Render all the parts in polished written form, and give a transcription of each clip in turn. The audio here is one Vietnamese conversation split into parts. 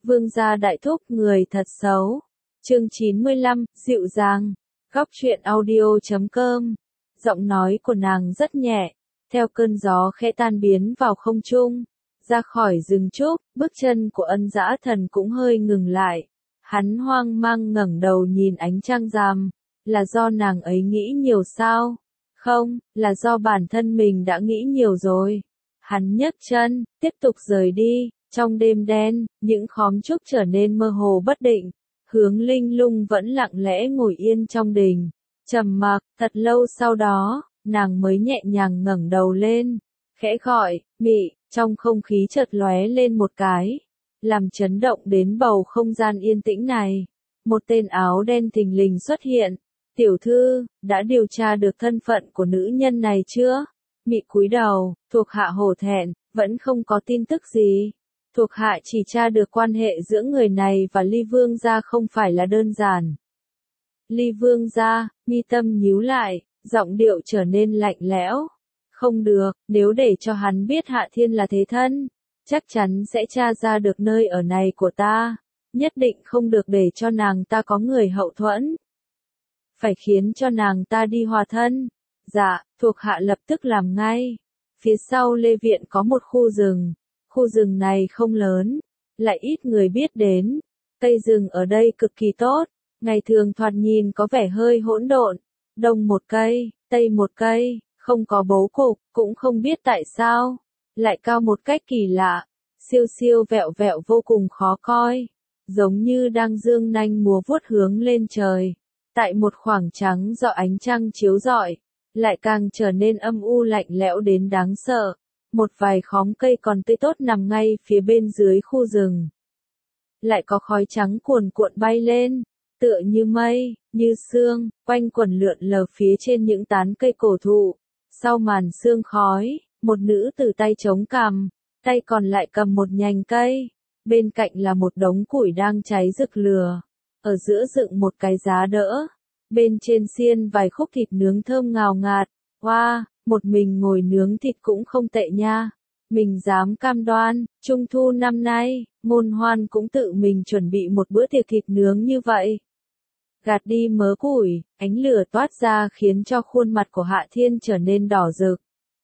Vương gia đại thúc người thật xấu. Chương 95, dịu dàng. Góc truyện audio.com. Giọng nói của nàng rất nhẹ, theo cơn gió khẽ tan biến vào không trung. Ra khỏi rừng trúc, bước chân của Ân Dã Thần cũng hơi ngừng lại. Hắn hoang mang ngẩng đầu nhìn ánh trăng rằm. Là do nàng ấy nghĩ nhiều sao? Không, là do bản thân mình đã nghĩ nhiều rồi. Hắn nhấc chân, tiếp tục rời đi. Trong đêm đen, những khóm trúc trở nên mơ hồ bất định. Hướng Linh Lung vẫn lặng lẽ ngồi yên trong đình. Trầm mặc, thật lâu sau đó, nàng mới nhẹ nhàng ngẩng đầu lên. Khẽ gọi, Mị, trong không khí chợt lóe lên một cái. Làm chấn động đến bầu không gian yên tĩnh này. Một tên áo đen thình lình xuất hiện. Tiểu thư, đã điều tra được thân phận của nữ nhân này chưa? Mị cúi đầu, thuộc hạ hổ thẹn, vẫn không có tin tức gì. Thuộc hạ chỉ tra được quan hệ giữa người này và Ly Vương gia không phải là đơn giản. Ly Vương gia, mi tâm nhíu lại, giọng điệu trở nên lạnh lẽo. Không được, nếu để cho hắn biết Hạ Thiên là thế thân, chắc chắn sẽ tra ra được nơi ở này của ta. Nhất định không được để cho nàng ta có người hậu thuẫn. Phải khiến cho nàng ta đi hòa thân. Dạ, thuộc hạ lập tức làm ngay. Phía sau Lê Viện có một khu rừng. Khu rừng này không lớn, lại ít người biết đến. Cây rừng ở đây cực kỳ tốt, ngày thường thoạt nhìn có vẻ hơi hỗn độn. Đông một cây, tây một cây, không có bố cục, cũng không biết tại sao. Lại cao một cách kỳ lạ, siêu siêu vẹo vẹo vô cùng khó coi. Giống như đang dương nanh múa vuốt hướng lên trời. Tại một khoảng trắng do ánh trăng chiếu rọi, lại càng trở nên âm u lạnh lẽo đến đáng sợ. Một vài khóm cây còn tươi tốt nằm ngay phía bên dưới khu rừng. Lại có khói trắng cuồn cuộn bay lên, tựa như mây, như sương, quanh quẩn lượn lờ phía trên những tán cây cổ thụ. Sau màn sương khói, một nữ tử tay chống cằm, tay còn lại cầm một nhành cây. Bên cạnh là một đống củi đang cháy rực lửa. Ở giữa dựng một cái giá đỡ. Bên trên xiên vài khúc thịt nướng thơm ngào ngạt. Wow, một mình ngồi nướng thịt cũng không tệ nha. Mình dám cam đoan, Trung thu năm nay, Ngôn Hoan cũng tự mình chuẩn bị một bữa tiệc thịt nướng như vậy. Gạt đi mớ củi, ánh lửa toát ra khiến cho khuôn mặt của Hạ Thiên trở nên đỏ rực.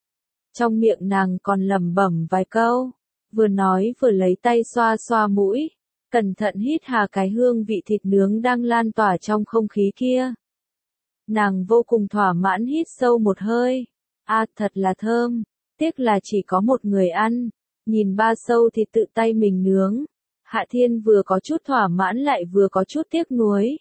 Trong miệng nàng còn lẩm bẩm vài câu, vừa nói vừa lấy tay xoa xoa mũi, cẩn thận hít hà cái hương vị thịt nướng đang lan tỏa trong không khí kia. Nàng vô cùng thỏa mãn hít sâu một hơi. À, thật là thơm, tiếc là chỉ có một người ăn. Nhìn ba sâu thịt tự tay mình nướng, Hạ Thiên vừa có chút thỏa mãn lại vừa có chút tiếc nuối.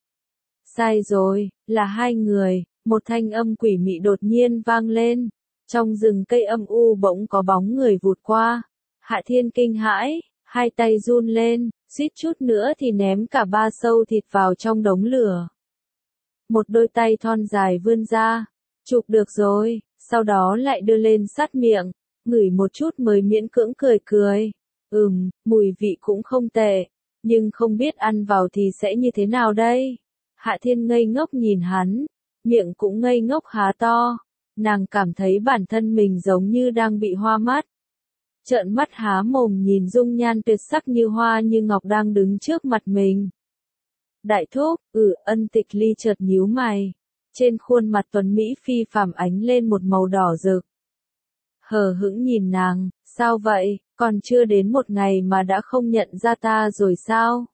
Sai rồi, là hai người. Một thanh âm quỷ mị đột nhiên vang lên. Trong rừng cây âm u bỗng có bóng người vụt qua. Hạ Thiên kinh hãi, hai tay run lên, suýt chút nữa thì ném cả ba sâu thịt vào trong đống lửa. Một đôi tay thon dài vươn ra, chụp được rồi, sau đó lại đưa lên sát miệng, ngửi một chút mới miễn cưỡng cười cười. Mùi vị cũng không tệ, nhưng không biết ăn vào thì sẽ như thế nào đây? Hạ Thiên ngây ngốc nhìn hắn, miệng cũng ngây ngốc há to. Nàng cảm thấy bản thân mình giống như đang bị hoa mắt. Trợn mắt há mồm nhìn dung nhan tuyệt sắc như hoa như ngọc đang đứng trước mặt mình. Đại thúc, Ân Tịch Ly chợt nhíu mày. Trên khuôn mặt tuấn Mỹ phi phàm ánh lên một màu đỏ rực. Hờ hững nhìn nàng, sao vậy, còn chưa đến một ngày mà đã không nhận ra ta rồi sao?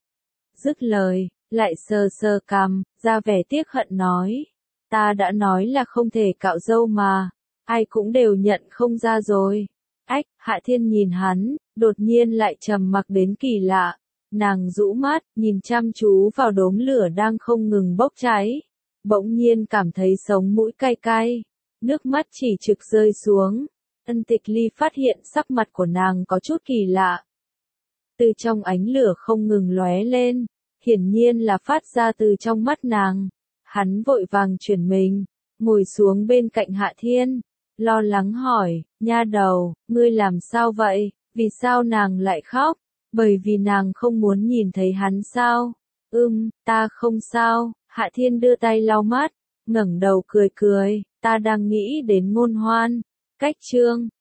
Dứt lời, lại sờ sờ cằm, ra vẻ tiếc hận nói. Ta đã nói là không thể cạo râu mà, ai cũng đều nhận không ra rồi. Ách, Hạ Thiên nhìn hắn, đột nhiên lại trầm mặc đến kỳ lạ. Nàng rũ mắt, nhìn chăm chú vào đốm lửa đang không ngừng bốc cháy. Bỗng nhiên cảm thấy sống mũi cay cay. Nước mắt chỉ trực rơi xuống. Ân Tịch Ly phát hiện sắc mặt của nàng có chút kỳ lạ. Từ trong ánh lửa không ngừng lóe lên. Hiển nhiên là phát ra từ trong mắt nàng. Hắn vội vàng chuyển mình, ngồi xuống bên cạnh Hạ Thiên. Lo lắng hỏi, nha đầu, ngươi làm sao vậy? Vì sao nàng lại khóc? Bởi vì nàng không muốn nhìn thấy hắn sao? Ta không sao. Hạ Thiên đưa tay lau mắt, ngẩng đầu cười cười, ta đang nghĩ đến Ngôn Hoan. Cách chương